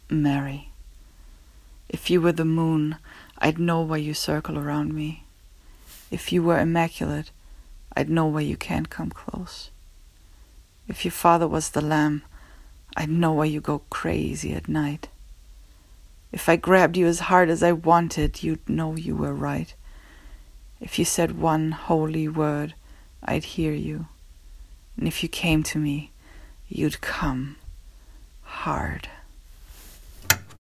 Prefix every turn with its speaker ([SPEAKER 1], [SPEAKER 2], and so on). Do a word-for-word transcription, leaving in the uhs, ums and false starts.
[SPEAKER 1] Mary, if you were the moon, I'd know why you circle around me. If you were immaculate, I'd know why you can't come close. If your father was the lamb, I'd know why you go crazy at night. If I grabbed you as hard as I wanted, you'd know you were right. If you said one holy word, I'd hear you. And if you came to me, you'd come hard.